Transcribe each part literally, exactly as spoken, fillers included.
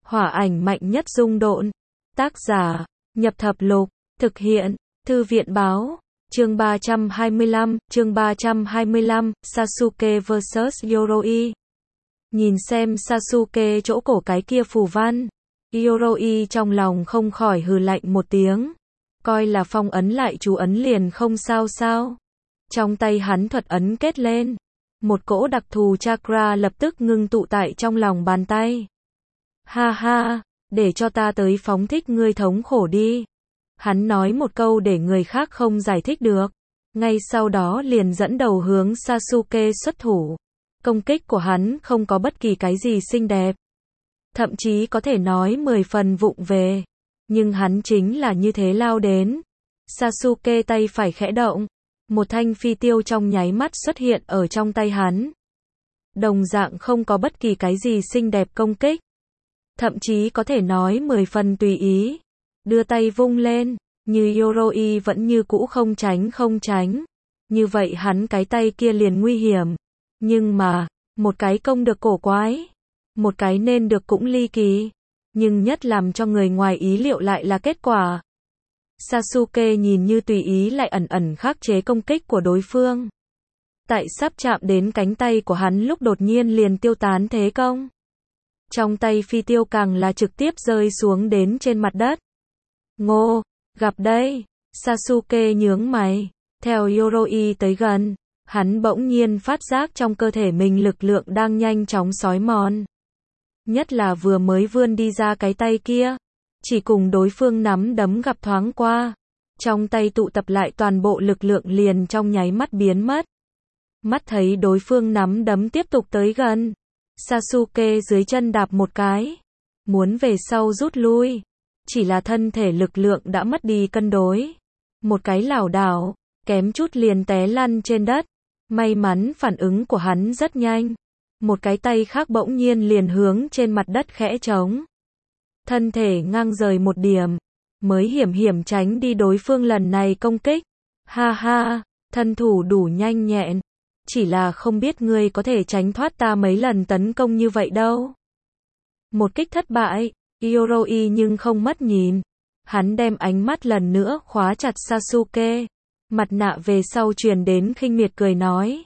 Hỏa ảnh mạnh nhất rung độn. Tác giả, Nhập Thập Lục, thực hiện, Thư viện Báo. Chương ba trăm hai mươi lăm, chương ba trăm hai mươi lăm, Sasuke versus Yoroi. Nhìn xem Sasuke chỗ cổ cái kia phù văn, Yoroi trong lòng không khỏi hừ lạnh một tiếng. Coi là phong ấn lại chú ấn liền không sao sao. Trong tay hắn thuật ấn kết lên. Một cỗ đặc thù chakra lập tức ngưng tụ tại trong lòng bàn tay. Ha ha, để cho ta tới phóng thích ngươi thống khổ đi. Hắn nói một câu để người khác không giải thích được. Ngay sau đó liền dẫn đầu hướng Sasuke xuất thủ. Công kích của hắn không có bất kỳ cái gì xinh đẹp. Thậm chí có thể nói mười phần vụng về. Nhưng hắn chính là như thế lao đến. Sasuke tay phải khẽ động. Một thanh phi tiêu trong nháy mắt xuất hiện ở trong tay hắn. Đồng dạng không có bất kỳ cái gì xinh đẹp công kích. Thậm chí có thể nói mười phần tùy ý. Đưa tay vung lên, như Yoroi vẫn như cũ không tránh không tránh. Như vậy hắn cái tay kia liền nguy hiểm. Nhưng mà, một cái công được cổ quái. Một cái nên được cũng ly kỳ. Nhưng nhất làm cho người ngoài ý liệu lại là kết quả. Sasuke nhìn như tùy ý lại ẩn ẩn khắc chế công kích của đối phương. Tại sắp chạm đến cánh tay của hắn lúc đột nhiên liền tiêu tán thế công. Trong tay phi tiêu càng là trực tiếp rơi xuống đến trên mặt đất. Ngô, gặp đây. Sasuke nhướng mày. Theo Yoroi tới gần, hắn bỗng nhiên phát giác trong cơ thể mình lực lượng đang nhanh chóng xói mòn. Nhất là vừa mới vươn đi ra cái tay kia. Chỉ cùng đối phương nắm đấm gặp thoáng qua. Trong tay tụ tập lại toàn bộ lực lượng liền trong nháy mắt biến mất. Mắt thấy đối phương nắm đấm tiếp tục tới gần. Sasuke dưới chân đạp một cái. Muốn về sau rút lui. Chỉ là thân thể lực lượng đã mất đi cân đối. Một cái lảo đảo, kém chút liền té lăn trên đất. May mắn phản ứng của hắn rất nhanh. Một cái tay khác bỗng nhiên liền hướng trên mặt đất khẽ trống. Thân thể ngang rời một điểm. Mới hiểm hiểm tránh đi đối phương lần này công kích. Ha ha, thân thủ đủ nhanh nhẹn. Chỉ là không biết ngươi có thể tránh thoát ta mấy lần tấn công như vậy đâu. Một kích thất bại. Yoroi nhưng không mất nhìn. Hắn đem ánh mắt lần nữa khóa chặt Sasuke. Mặt nạ về sau truyền đến khinh miệt cười nói.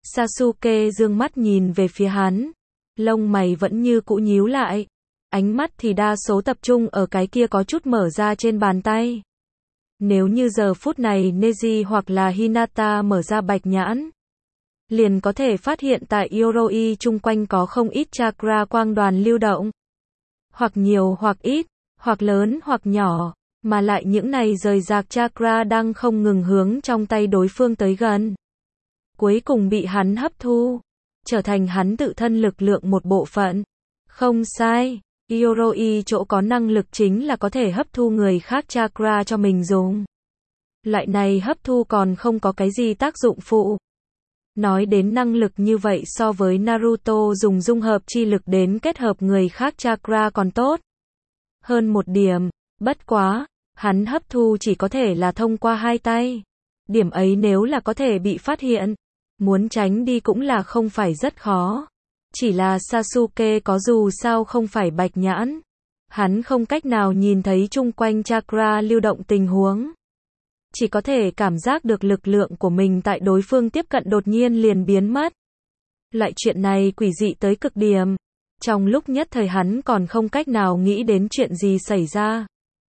Sasuke dương mắt nhìn về phía hắn. Lông mày vẫn như cũ nhíu lại. Ánh mắt thì đa số tập trung ở cái kia có chút mở ra trên bàn tay. Nếu như giờ phút này Neji hoặc là Hinata mở ra bạch nhãn, liền có thể phát hiện tại Yoroi chung quanh có không ít chakra quang đoàn lưu động. Hoặc nhiều hoặc ít, hoặc lớn hoặc nhỏ, mà lại những này rời rạc chakra đang không ngừng hướng trong tay đối phương tới gần. Cuối cùng bị hắn hấp thu, trở thành hắn tự thân lực lượng một bộ phận. Không sai, Yoroi chỗ có năng lực chính là có thể hấp thu người khác chakra cho mình dùng. Loại này hấp thu còn không có cái gì tác dụng phụ. Nói đến năng lực như vậy so với Naruto dùng dung hợp chi lực đến kết hợp người khác chakra còn tốt. Hơn một điểm, bất quá, hắn hấp thu chỉ có thể là thông qua hai tay. Điểm ấy nếu là có thể bị phát hiện, muốn tránh đi cũng là không phải rất khó. Chỉ là Sasuke có dù sao không phải bạch nhãn. Hắn không cách nào nhìn thấy chung quanh chakra lưu động tình huống. Chỉ có thể cảm giác được lực lượng của mình tại đối phương tiếp cận đột nhiên liền biến mất. Loại chuyện này quỷ dị tới cực điểm. Trong lúc nhất thời hắn còn không cách nào nghĩ đến chuyện gì xảy ra.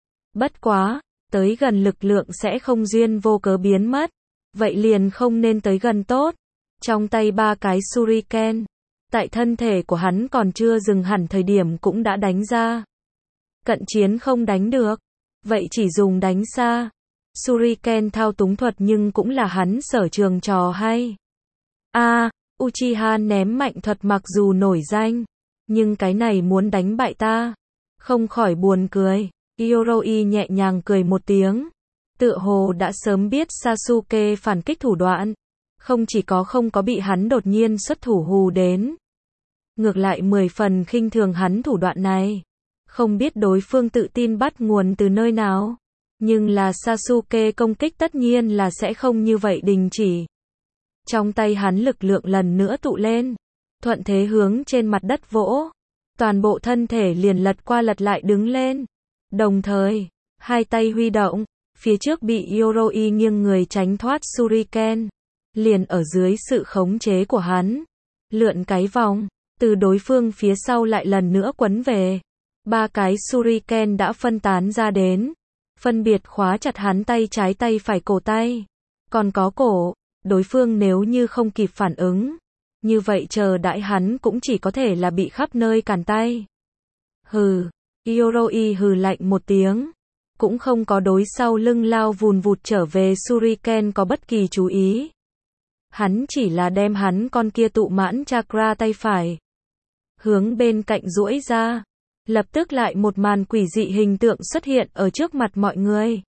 Bất quá, tới gần lực lượng sẽ không duyên vô cớ biến mất. Vậy liền không nên tới gần tốt. Trong tay ba cái shuriken. Tại thân thể của hắn còn chưa dừng hẳn thời điểm cũng đã đánh ra. Cận chiến không đánh được. Vậy chỉ dùng đánh xa. Shuriken thao túng thuật nhưng cũng là hắn sở trường trò hay. A, à, Uchiha ném mạnh thuật mặc dù nổi danh. Nhưng cái này muốn đánh bại ta. Không khỏi buồn cười. Yoroi nhẹ nhàng cười một tiếng. Tựa hồ đã sớm biết Sasuke phản kích thủ đoạn. Không chỉ có không có bị hắn đột nhiên xuất thủ hù đến. Ngược lại mười phần khinh thường hắn thủ đoạn này. Không biết đối phương tự tin bắt nguồn từ nơi nào. Nhưng là Sasuke công kích tất nhiên là sẽ không như vậy đình chỉ. Trong tay hắn lực lượng lần nữa tụ lên. Thuận thế hướng trên mặt đất vỗ. toàn bộ thân thể liền lật qua lật lại đứng lên. Đồng thời, hai tay huy động, phía trước bị Yoroi nghiêng người tránh thoát Shuriken, liền ở dưới sự khống chế của hắn, lượn cái vòng, từ đối phương phía sau lại lần nữa quấn về. Ba cái Shuriken đã phân tán ra đến, phân biệt khóa chặt hắn tay trái tay phải cổ tay. Còn có cổ, đối phương nếu như không kịp phản ứng, như vậy chờ đãi hắn cũng chỉ có thể là bị khắp nơi cản tay. Hừ, Yoroi hừ lạnh một tiếng, cũng không có đối sau lưng lao vùn vụt trở về Shuriken có bất kỳ chú ý. Hắn chỉ là đem hắn con kia tụ mãn chakra tay phải hướng bên cạnh duỗi ra, lập tức lại một màn quỷ dị hình tượng xuất hiện ở trước mặt mọi người.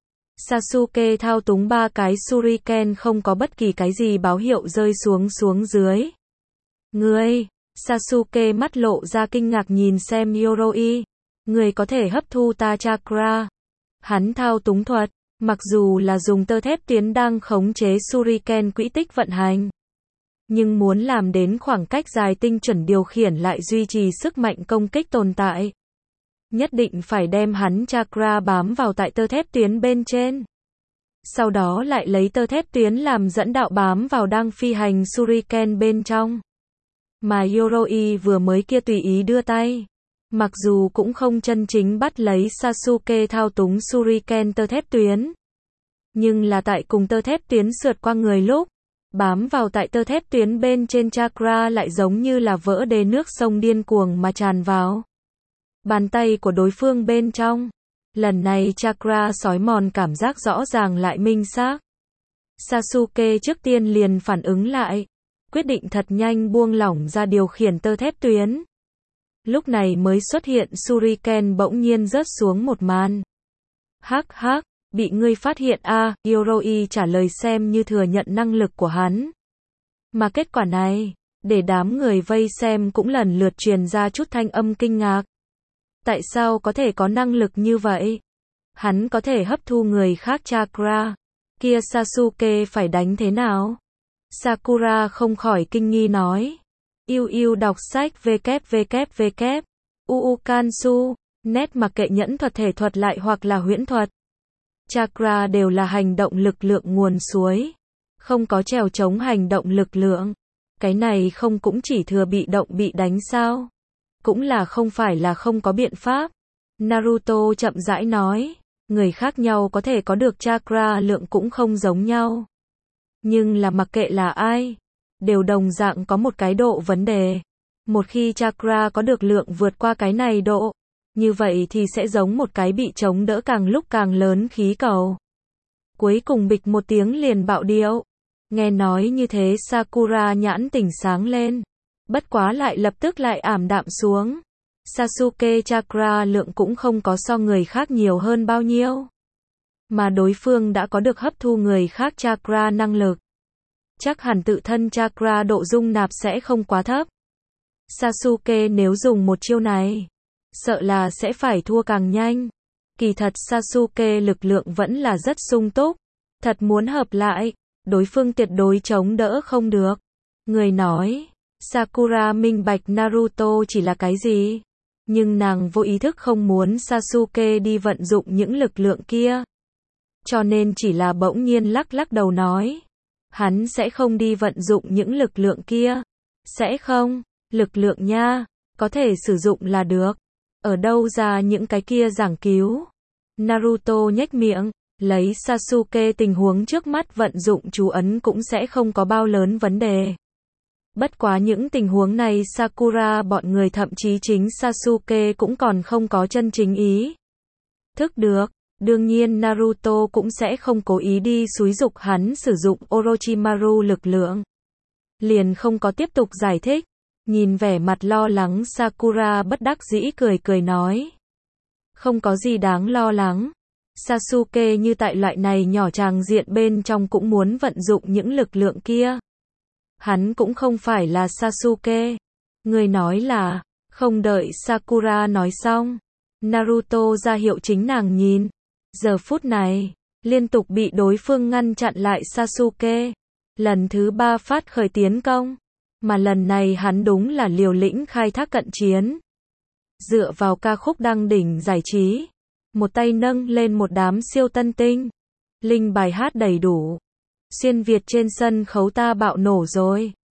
Sasuke thao túng ba cái Shuriken không có bất kỳ cái gì báo hiệu rơi xuống xuống dưới. Ngươi, Sasuke mắt lộ ra kinh ngạc nhìn xem Yoroi, người có thể hấp thu ta chakra. Hắn thao túng thuật, mặc dù là dùng tơ thép tuyến đang khống chế Shuriken quỹ tích vận hành, nhưng muốn làm đến khoảng cách dài tinh chuẩn điều khiển lại duy trì sức mạnh công kích tồn tại, nhất định phải đem hắn chakra bám vào tại tơ thép tuyến bên trên. Sau đó lại lấy tơ thép tuyến làm dẫn đạo bám vào đang phi hành Shuriken bên trong. Mà Yoroi vừa mới kia tùy ý đưa tay, mặc dù cũng không chân chính bắt lấy Sasuke thao túng Shuriken tơ thép tuyến, nhưng là tại cùng tơ thép tuyến sượt qua người lúc, bám vào tại tơ thép tuyến bên trên chakra lại giống như là vỡ đê nước sông điên cuồng mà tràn vào bàn tay của đối phương bên trong. Lần này chakra sói mòn cảm giác rõ ràng lại minh xác. Sasuke trước tiên liền phản ứng lại, quyết định thật nhanh buông lỏng ra điều khiển tơ thép tuyến. Lúc này mới xuất hiện Shuriken bỗng nhiên rớt xuống một màn. Hắc hắc, bị ngươi phát hiện a, à, Yoroi trả lời xem như thừa nhận năng lực của hắn. Mà kết quả này, để đám người vây xem cũng lần lượt truyền ra chút thanh âm kinh ngạc. Tại sao có thể có năng lực như vậy? Hắn có thể hấp thu người khác chakra. Kia Sasuke phải đánh thế nào? Sakura không khỏi kinh nghi nói. Yêu yêu đọc sách www. Uukansu, net mặc kệ nhẫn thuật thể thuật lại hoặc là huyễn thuật. Chakra đều là hành động lực lượng nguồn suối. Không có trèo chống hành động lực lượng. Cái này không cũng chỉ thừa bị động bị đánh sao? Cũng là không phải là không có biện pháp. Naruto chậm rãi nói. Người khác nhau có thể có được chakra lượng cũng không giống nhau. Nhưng là mặc kệ là ai, đều đồng dạng có một cái độ vấn đề. Một khi chakra có được lượng vượt qua cái này độ, như vậy thì sẽ giống một cái bị chống đỡ càng lúc càng lớn khí cầu. Cuối cùng bịch một tiếng liền bạo điệu. Nghe nói như thế Sakura nhãn tỉnh sáng lên. Bất quá lại lập tức lại ảm đạm xuống. Sasuke chakra lượng cũng không có so người khác nhiều hơn bao nhiêu. Mà đối phương đã có được hấp thu người khác chakra năng lực. Chắc hẳn tự thân chakra độ dung nạp sẽ không quá thấp. Sasuke nếu dùng một chiêu này, sợ là sẽ phải thua càng nhanh. Kỳ thật Sasuke lực lượng vẫn là rất sung túc. Thật muốn hợp lại, đối phương tuyệt đối chống đỡ không được. Người nói, Sakura minh bạch Naruto chỉ là cái gì? Nhưng nàng vô ý thức không muốn Sasuke đi vận dụng những lực lượng kia. Cho nên chỉ là bỗng nhiên lắc lắc đầu nói. Hắn sẽ không đi vận dụng những lực lượng kia. Sẽ không, lực lượng nha, có thể sử dụng là được. Ở đâu ra những cái kia giảng cứu? Naruto nhếch miệng, lấy Sasuke tình huống trước mắt vận dụng chú ấn cũng sẽ không có bao lớn vấn đề. Bất quá những tình huống này Sakura bọn người thậm chí chính Sasuke cũng còn không có chân chính ý thức được. Đương nhiên Naruto cũng sẽ không cố ý đi xúi giục hắn sử dụng Orochimaru lực lượng. Liền không có tiếp tục giải thích. Nhìn vẻ mặt lo lắng Sakura bất đắc dĩ cười cười nói. Không có gì đáng lo lắng. Sasuke như tại loại này nhỏ tràng diện bên trong cũng muốn vận dụng những lực lượng kia. Hắn cũng không phải là Sasuke. Người nói là, không đợi Sakura nói xong. Naruto ra hiệu chính nàng nhìn. Giờ phút này, liên tục bị đối phương ngăn chặn lại Sasuke. Lần thứ ba phát khởi tiến công. Mà lần này hắn đúng là liều lĩnh khai thác cận chiến. dựa vào ca khúc đăng đỉnh giải trí. Một tay nâng lên một đám siêu tân tinh. Linh bài hát đầy đủ. Xuyên Việt trên sân khấu ta bạo nổ rồi.